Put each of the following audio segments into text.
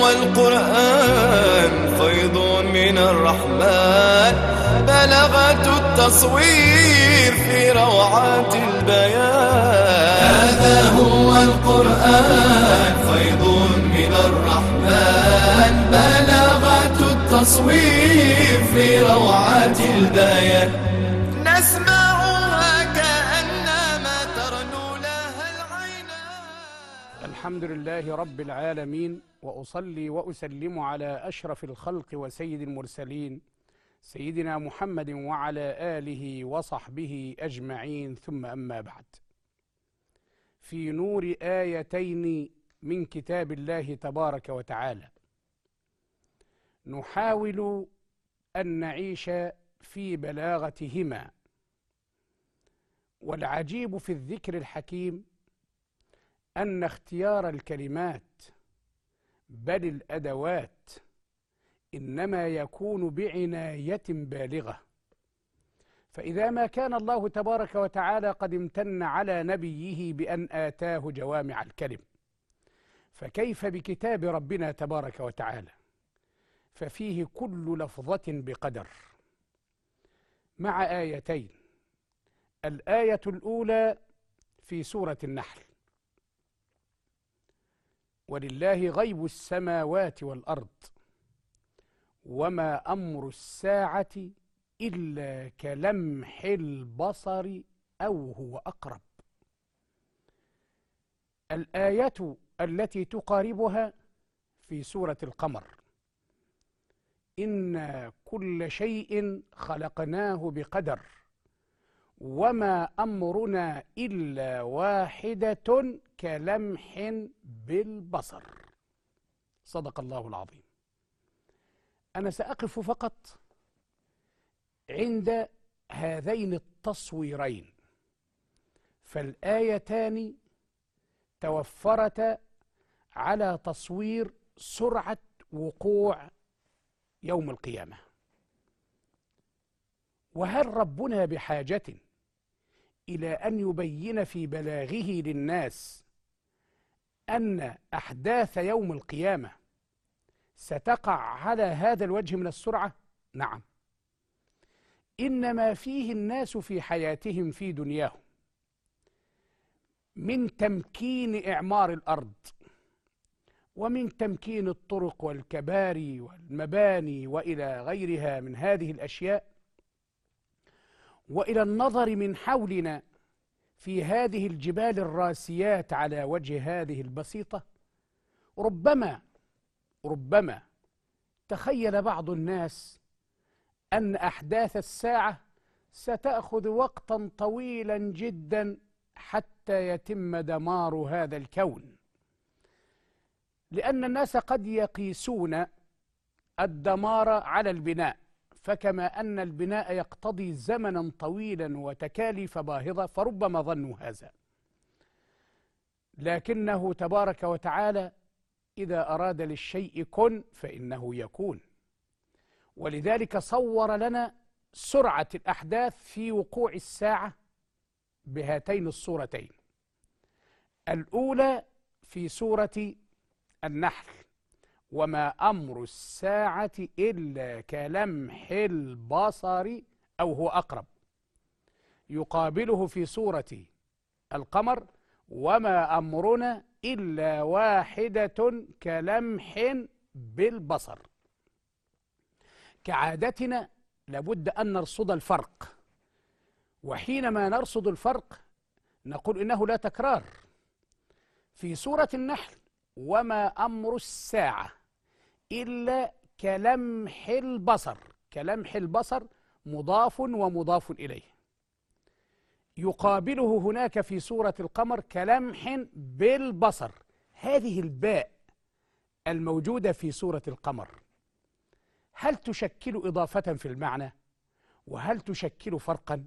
هو القرآن فيض من الرحمن، بلغة التصوير في روعات البيان. هذا هو القرآن فيض من الرحمن، بلغة التصوير في روعات البيان. نسمعها كأنما ترنو لها العينان. الحمد لله رب العالمين، وأصلي وأسلم على أشرف الخلق وسيد المرسلين سيدنا محمد وعلى آله وصحبه أجمعين، ثم أما بعد. في نور آيتين من كتاب الله تبارك وتعالى نحاول أن نعيش في بلاغتهما. والعجيب في الذكر الحكيم أن اختيار الكلمات بل الأدوات إنما يكون بعناية بالغة. فإذا ما كان الله تبارك وتعالى قد امتن على نبيه بأن آتاه جوامع الكلم، فكيف بكتاب ربنا تبارك وتعالى؟ ففيه كل لفظة بقدر، مع آيتين. الآية الأولى في سورة النحل: ولله غيب السماوات والأرض وما أمر الساعة إلا كلمح البصر أو هو أقرب. الآية التي تقاربها في سورة القمر: إن كل شيء خلقناه بقدر وما أمرنا إلا واحدة كلمح بالبصر. صدق الله العظيم. أنا سأقف فقط عند هذين التصويرين، فالآيتان توفرتا على تصوير سرعة وقوع يوم القيامة. وهل ربنا بحاجة إلى أن يبين في بلاغه للناس أن أحداث يوم القيامة ستقع على هذا الوجه من السرعة؟ نعم. إنما فيه الناس في حياتهم في دنياهم من تمكين إعمار الأرض، ومن تمكين الطرق والكباري والمباني وإلى غيرها من هذه الأشياء، وإلى النظر من حولنا في هذه الجبال الراسيات على وجه هذه البسيطة. ربما تخيل بعض الناس أن أحداث الساعة ستأخذ وقتا طويلا جدا حتى يتم دمار هذا الكون، لأن الناس قد يقيسون الدمار على البناء، فكما أن البناء يقتضي زمنا طويلا وتكاليف باهظة فربما ظنوا هذا، لكنه تبارك وتعالى إذا أراد للشيء كن فإنه يكون. ولذلك صور لنا سرعة الأحداث في وقوع الساعة بهاتين الصورتين: الأولى في سورة النحل: وما أمر الساعة إلا كلمح البصر أو هو أقرب. يقابله في سورة القمر: وما أمرنا إلا واحدة كلمح بالبصر. كعادتنا لابد أن نرصد الفرق، وحينما نرصد الفرق نقول إنه لا تكرار. في سورة النحل: وما أمر الساعة إلا كلمح البصر. كلمح البصر مضاف ومضاف إليه. يقابله هناك في سورة القمر: كلمح بالبصر. هذه الباء الموجودة في سورة القمر هل تشكل إضافة في المعنى؟ وهل تشكل فرقا؟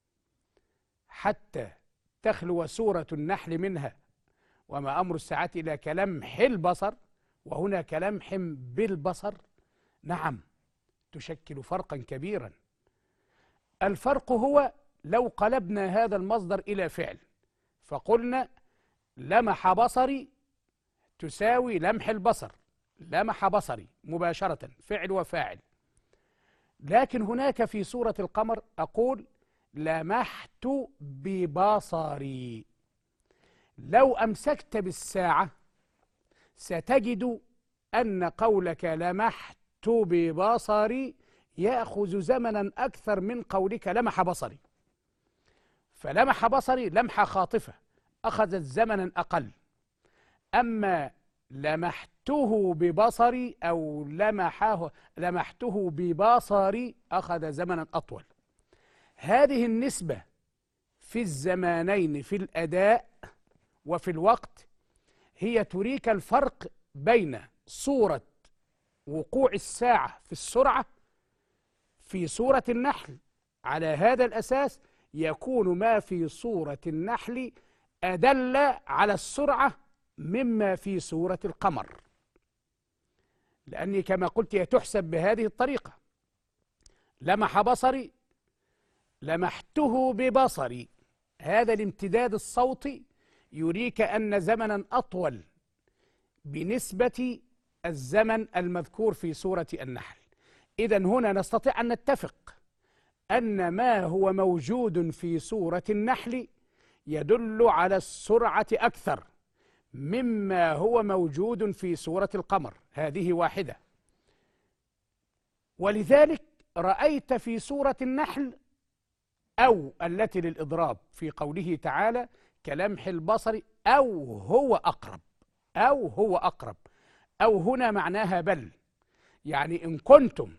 حتى تخلو سورة النحل منها وما أمر الساعة إلى كلمح البصر، وهنا كلمح بالبصر. نعم، تشكل فرقا كبيرا. الفرق هو لو قلبنا هذا المصدر إلى فعل فقلنا لمح بصري تساوي لمح البصر، لمح بصري مباشرة، فعل وفاعل. لكن هناك في سورة القمر أقول لمحت ببصري. لو أمسكت بالساعة ستجد أن قولك لمحت ببصري يأخذ زمنا أكثر من قولك لمح بصري. فلمح بصري لمحة خاطفة أخذت زمنا أقل، أما لمحته ببصري أو لمحته ببصري أخذ زمنا أطول. هذه النسبة في الزمانين في الأداء وفي الوقت هي تريك الفرق بين صورة وقوع الساعة في السرعة في سورة النحل. على هذا الأساس يكون ما في سورة النحل أدل على السرعة مما في سورة القمر، لأني كما قلت هي تحسب بهذه الطريقة: لمح بصري لمحته ببصري. هذا الامتداد الصوتي يريك أن زمنا أطول بنسبة الزمن المذكور في سورة النحل. إذن هنا نستطيع أن نتفق أن ما هو موجود في سورة النحل يدل على السرعة أكثر مما هو موجود في سورة القمر. هذه واحدة. ولذلك رأيت في سورة النحل أو التي للإضراب في قوله تعالى كلمح البصر أو هو أقرب. أو هو أقرب، أو هنا معناها بل. يعني إن كنتم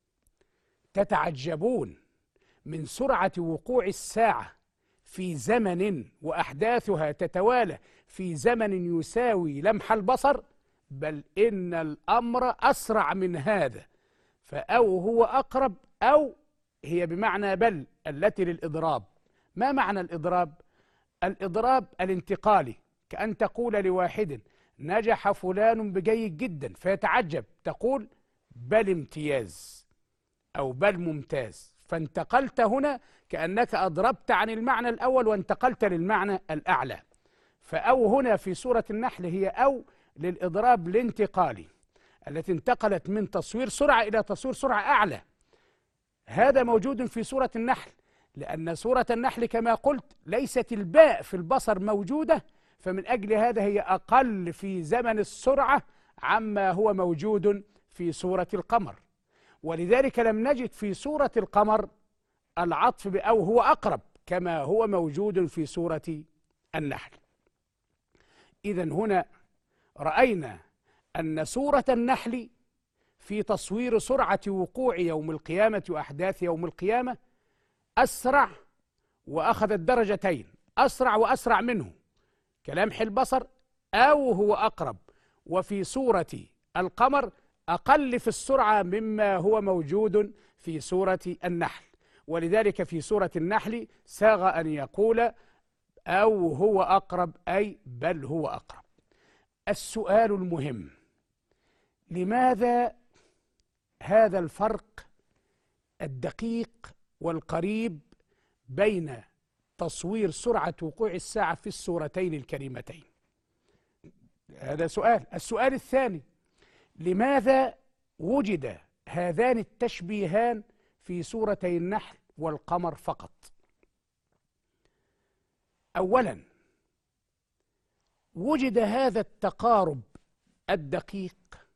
تتعجبون من سرعة وقوع الساعة في زمن وأحداثها تتوالى في زمن يساوي لمح البصر، بل إن الأمر أسرع من هذا. فأو هو أقرب أو هي بمعنى بل التي للإضراب. ما معنى الإضراب؟ الإضراب الانتقالي، كأن تقول لواحد نجح فلان بجيد جدا فيتعجب، تقول بل امتياز أو بل ممتاز، فانتقلت هنا كأنك أضربت عن المعنى الأول وانتقلت للمعنى الأعلى. فأو هنا في سورة النحل هي أو للإضراب الانتقالي التي انتقلت من تصوير سرعة إلى تصوير سرعة أعلى. هذا موجود في سورة النحل، لأن سورة النحل كما قلت ليست الباء في البصر موجودة، فمن أجل هذا هي أقل في زمن السرعة عما هو موجود في سورة القمر. ولذلك لم نجد في سورة القمر العطف بأو هو أقرب كما هو موجود في سورة النحل. إذن هنا رأينا أن سورة النحل في تصوير سرعة وقوع يوم القيامة وأحداث يوم القيامة أسرع، وأخذت درجتين: أسرع وأسرع منه كلمح البصر أو هو أقرب. وفي سورة القمر أقل في السرعة مما هو موجود في سورة النحل. ولذلك في سورة النحل ساغ أن يقول أو هو أقرب أي بل هو أقرب. السؤال المهم: لماذا هذا الفرق الدقيق والقريب بين تصوير سرعة وقوع الساعة في السورتين الكريمتين؟ هذا سؤال. السؤال الثاني: لماذا وجد هذان التشبيهان في سورتي النحل والقمر فقط؟ أولا، وجد هذا التقارب الدقيق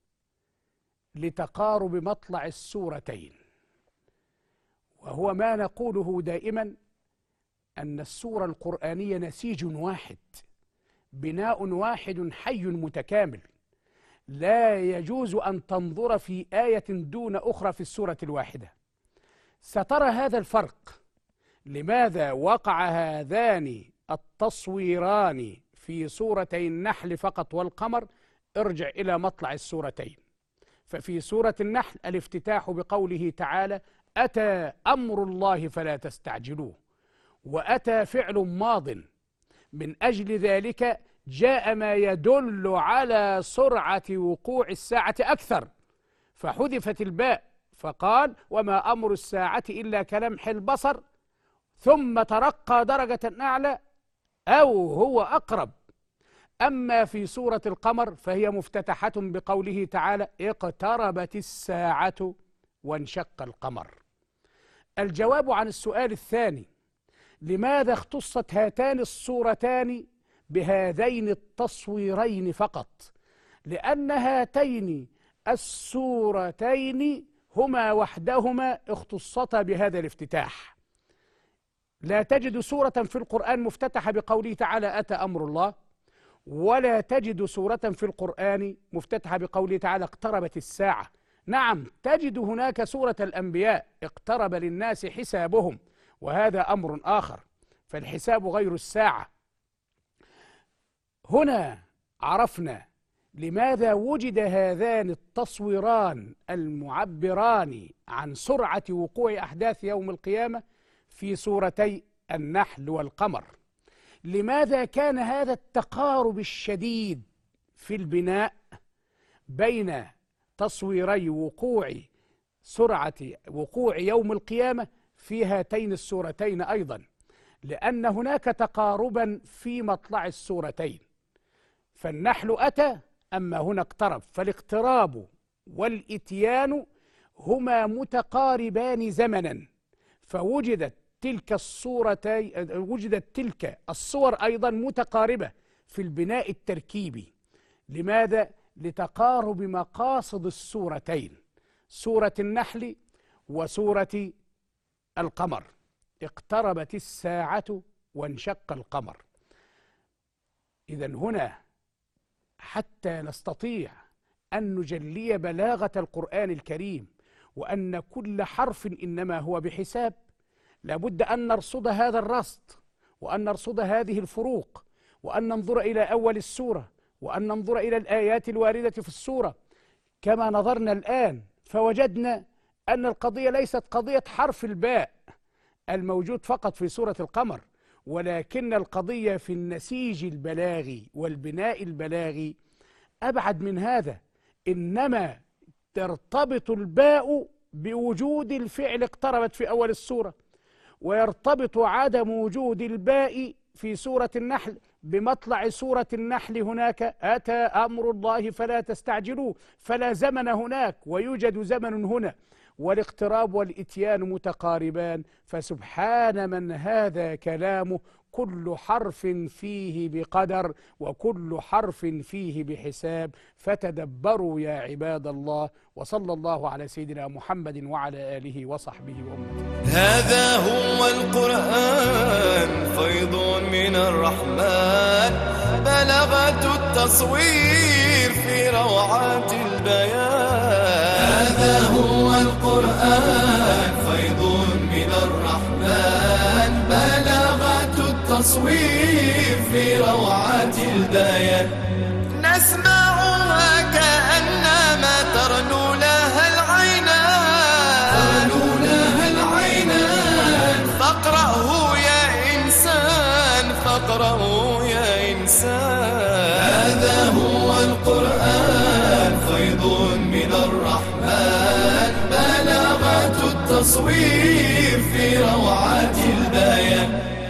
لتقارب مطلع السورتين، وهو ما نقوله دائما أن السورة القرآنية نسيج واحد، بناء واحد حي متكامل، لا يجوز أن تنظر في آية دون أخرى في السورة الواحدة. سترى هذا الفرق. لماذا وقع هذان التصويران في سورتي النحل فقط والقمر؟ ارجع إلى مطلع السورتين. ففي سورة النحل الافتتاح بقوله تعالى أتى أمر الله فلا تستعجلوه، وأتى فعل ماض، من أجل ذلك جاء ما يدل على سرعة وقوع الساعة أكثر، فحذفت الباء فقال وما أمر الساعة إلا كلمح البصر، ثم ترقى درجة أعلى أو هو أقرب. أما في سورة القمر فهي مفتتحة بقوله تعالى: اقتربت الساعة وانشق القمر. الجواب عن السؤال الثاني: لماذا اختصت هاتان السورتان بهذين التصويرين فقط؟ لأن هاتين السورتين هما وحدهما اختصتا بهذا الافتتاح. لا تجد سورة في القرآن مفتتحة بقوله تعالى: أتى أمر الله، ولا تجد سورة في القرآن مفتتحة بقوله تعالى: اقتربت الساعة. نعم، تجد هناك سورة الأنبياء: اقترب للناس حسابهم، وهذا أمر آخر، فالحساب غير الساعة. هنا عرفنا لماذا وجد هذان التصويران المعبران عن سرعة وقوع أحداث يوم القيامة في سورتي النحل والقمر. لماذا كان هذا التقارب الشديد في البناء بين تصويري سرعة وقوع يوم القيامة في هاتين السورتين أيضا؟ لأن هناك تقاربا في مطلع السورتين، فالنحل أتى أما هنا اقترب، فالاقتراب والإتيان هما متقاربان زمنا، فوجدت تلك الصور أيضا متقاربة في البناء التركيبي. لماذا؟ لتقارب مقاصد السورتين، سورة النحل وسورة القمر. اقتربت الساعة وانشق القمر. إذن هنا حتى نستطيع أن نجلي بلاغة القرآن الكريم وأن كل حرف إنما هو بحساب، لابد أن نرصد هذا الرصد، وأن نرصد هذه الفروق، وأن ننظر إلى أول السورة، وأن ننظر إلى الآيات الواردة في السورة. كما نظرنا الآن فوجدنا أن القضية ليست قضية حرف الباء الموجود فقط في سورة القمر، ولكن القضية في النسيج البلاغي والبناء البلاغي أبعد من هذا. إنما ترتبط الباء بوجود الفعل اقتربت في أول السورة، ويرتبط عدم وجود الباء في سورة النحل بمطلع سورة النحل. هناك أتى أمر الله فلا تستعجلوه، فلا زمن هناك ويوجد زمن هنا، والاقتراب والإتيان متقاربان. فسبحان من هذا كلامه كل حرف فيه بقدر وكل حرف فيه بحساب. فتدبروا يا عباد الله، وصلى الله على سيدنا محمد وعلى آله وصحبه وأمته. هذا هو القرآن فيض من الرحمن، بلغة التصوير في روعات البيان. هذا هو القرآن فيض من الرحمن، بلغة التصوير في روعات البيان. نسمعها كأنما ترنو لها العينان، فاقرأه يا إنسان، فاقرأه يا إنسان. هذا هو القرآن فيض من الرحمن، بلغة التصوير في روعات البيان.